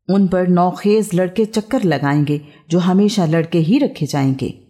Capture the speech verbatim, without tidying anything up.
उन पर नौखेज लड़के चक्कर लगाएंगे जो हमेशा लड़के ही रखे जाएंगे।